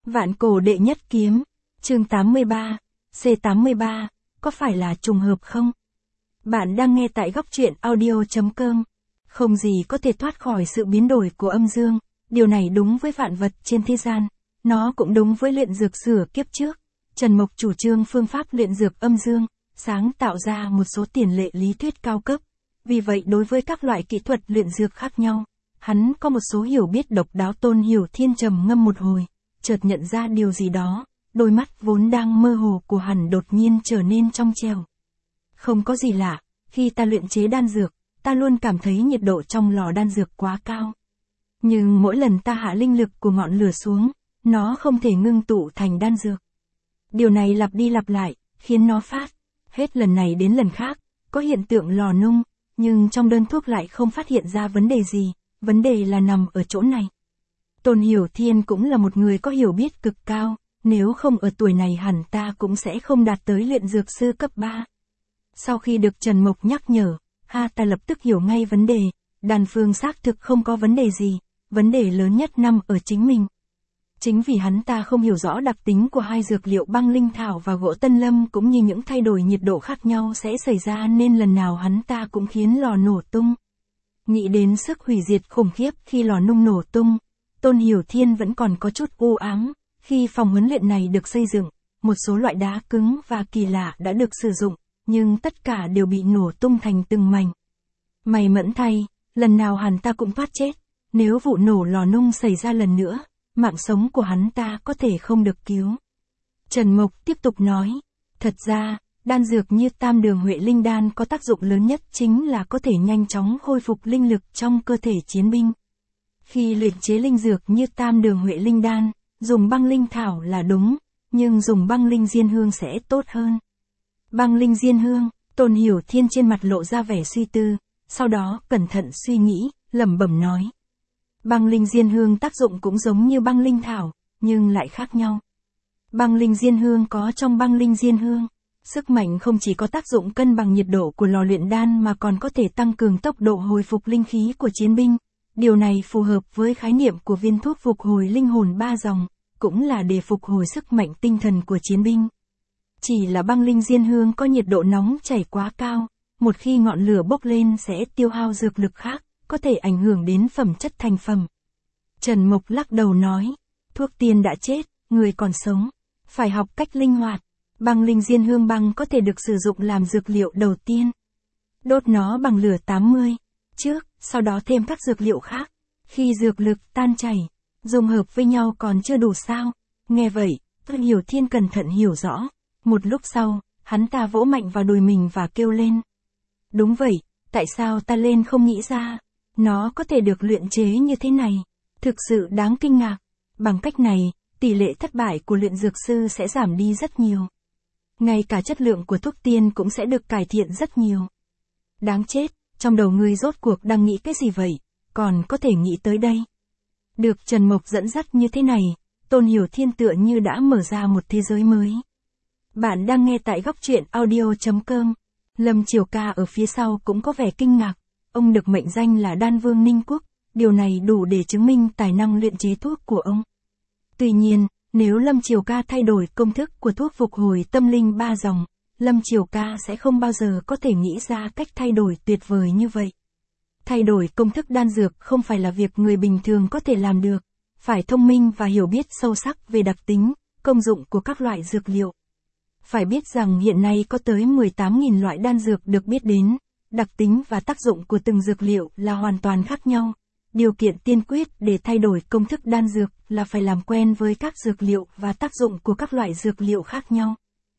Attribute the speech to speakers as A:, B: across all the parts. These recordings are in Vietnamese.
A: Vạn cổ đệ nhất kiếm, chương 83, C83, có phải là trùng hợp không? Bạn đang nghe tại góc truyện audio.com. Không gì có thể thoát khỏi sự biến đổi của âm dương, điều này đúng với vạn vật trên thế gian, nó cũng đúng với luyện dược sửa kiếp trước. Trần Mộc chủ trương phương pháp luyện dược âm dương, sáng tạo ra một số tiền lệ lý thuyết cao cấp. Vì vậy đối với các loại kỹ thuật luyện dược khác nhau, hắn có một số hiểu biết độc đáo. Tôn Hiểu Thiên trầm ngâm một hồi, chợt nhận ra điều gì đó, đôi mắt vốn đang mơ hồ của hắn đột nhiên trở nên trong trẻo. Không có gì lạ, khi ta luyện chế đan dược, ta luôn cảm thấy nhiệt độ trong lò đan dược quá cao. Nhưng mỗi lần ta hạ linh lực của ngọn lửa xuống, nó không thể ngưng tụ thành đan dược. Điều này lặp đi lặp lại, khiến nó phát. Hết lần này đến lần khác, có hiện tượng lò nung, nhưng trong đơn thuốc lại không phát hiện ra vấn đề gì, vấn đề là nằm ở chỗ này. Tôn Hiểu Thiên cũng là một người có hiểu biết cực cao, nếu không ở tuổi này hẳn ta cũng sẽ không đạt tới luyện dược sư cấp 3. Sau khi được Trần Mộc nhắc nhở, ta lập tức hiểu ngay vấn đề, đan phương xác thực không có vấn đề gì, vấn đề lớn nhất nằm ở chính mình. Chính vì hắn ta không hiểu rõ đặc tính của hai dược liệu băng linh thảo và gỗ tân lâm cũng như những thay đổi nhiệt độ khác nhau sẽ xảy ra nên lần nào hắn ta cũng khiến lò nổ tung. Nghĩ đến sức hủy diệt khủng khiếp khi lò nung nổ tung, Tôn Hiểu Thiên vẫn còn có chút u ám. Khi phòng huấn luyện này được xây dựng, một số loại đá cứng và kỳ lạ đã được sử dụng, nhưng tất cả đều bị nổ tung thành từng mảnh. May mẫn thay, lần nào hắn ta cũng thoát chết, nếu vụ nổ lò nung xảy ra lần nữa, mạng sống của hắn ta có thể không được cứu. Trần Mộc tiếp tục nói, thật ra, đan dược như Tam Đường Huệ Linh Đan có tác dụng lớn nhất chính là có thể nhanh chóng khôi phục linh lực trong cơ thể chiến binh. Khi luyện chế linh dược như Tam Đường Huệ Linh Đan, dùng băng linh thảo là đúng, nhưng dùng băng linh diên hương sẽ tốt hơn. Băng linh diên hương, Tôn Hiểu Thiên trên mặt lộ ra vẻ suy tư, sau đó cẩn thận suy nghĩ, lẩm bẩm nói. Băng linh diên hương tác dụng cũng giống như băng linh thảo, nhưng lại khác nhau. Băng linh diên hương có trong băng linh diên hương, sức mạnh không chỉ có tác dụng cân bằng nhiệt độ của lò luyện đan mà còn có thể tăng cường tốc độ hồi phục linh khí của chiến binh. Điều này phù hợp với khái niệm của viên thuốc phục hồi linh hồn 3 dòng, cũng là để phục hồi sức mạnh tinh thần của chiến binh. Chỉ là băng linh diên hương có nhiệt độ nóng chảy quá cao, một khi ngọn lửa bốc lên sẽ tiêu hao dược lực khác, có thể ảnh hưởng đến phẩm chất thành phẩm. Trần Mộc lắc đầu nói, thuốc tiên đã chết, người còn sống, phải học cách linh hoạt. Băng linh diên hương băng có thể được sử dụng làm dược liệu đầu tiên. Đốt nó bằng lửa 80 trước, sau đó thêm các dược liệu khác. Khi dược lực tan chảy, dung hợp với nhau còn chưa đủ sao? Nghe vậy, Tôn Hiểu Thiên cẩn thận hiểu rõ. Một lúc sau, hắn ta vỗ mạnh vào đùi mình và kêu lên. Đúng vậy, tại sao ta lên không nghĩ ra? Nó có thể được luyện chế như thế này. Thực sự đáng kinh ngạc. Bằng cách này, tỷ lệ thất bại của luyện dược sư sẽ giảm đi rất nhiều. Ngay cả chất lượng của thuốc tiên cũng sẽ được cải thiện rất nhiều. Đáng chết, trong đầu ngươi rốt cuộc đang nghĩ cái gì vậy? Còn có thể nghĩ tới đây. Được Trần Mộc dẫn dắt như thế này, Tôn Hiểu Thiên tựa như đã mở ra một thế giới mới. Bạn đang nghe tại góc truyện audio.com. Lâm Triều Ca ở phía sau cũng có vẻ kinh ngạc. Ông được mệnh danh là Đan Vương Ninh Quốc, điều này đủ để chứng minh tài năng luyện chế thuốc của ông. Tuy nhiên, nếu Lâm Triều Ca thay đổi công thức của thuốc phục hồi tâm linh 3 dòng, Lâm Triều Ca sẽ không bao giờ có thể nghĩ ra cách thay đổi tuyệt vời như vậy. Thay đổi công thức đan dược không phải là việc người bình thường có thể làm được, phải thông minh và hiểu biết sâu sắc về đặc tính, công dụng của các loại dược liệu. Phải biết rằng hiện nay có tới 18.000 loại đan dược được biết đến, đặc tính và tác dụng của từng dược liệu là hoàn toàn khác nhau. Điều kiện tiên quyết để thay đổi công thức đan dược là phải làm quen với các dược liệu và tác dụng của các loại dược liệu khác nhau.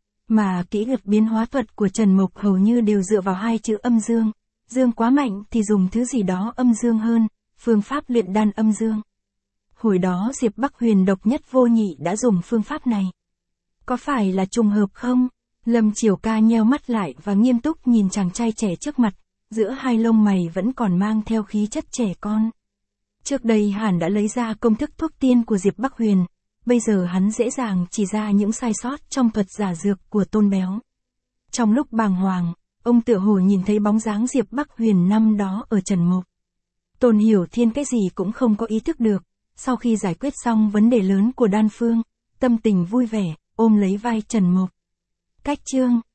A: Mà kỹ thuật biến hóa thuật của Trần Mộc hầu như đều dựa vào hai chữ âm dương. Dương quá mạnh thì dùng thứ gì đó âm dương hơn, phương pháp luyện đan âm dương. Hồi đó Diệp Bắc Huyền độc nhất vô nhị đã dùng phương pháp này. Có phải là trùng hợp không? Lâm Triều Ca nheo mắt lại và nghiêm túc nhìn chàng trai trẻ trước mặt, giữa hai lông mày vẫn còn mang theo khí chất trẻ con. Trước đây hắn đã lấy ra công thức thuốc tiên của Diệp Bắc Huyền, bây giờ hắn dễ dàng chỉ ra những sai sót trong thuật giả dược của Tôn Béo. Trong lúc bàng hoàng, ông tựa hồ nhìn thấy bóng dáng Diệp Bắc Huyền năm đó ở Trần Mộc. Tôn Hiểu Thiên cái gì cũng không có ý thức được, sau khi giải quyết xong vấn đề lớn của đan phương, Tâm tình vui vẻ, ôm lấy vai Trần Mộc. Cách chương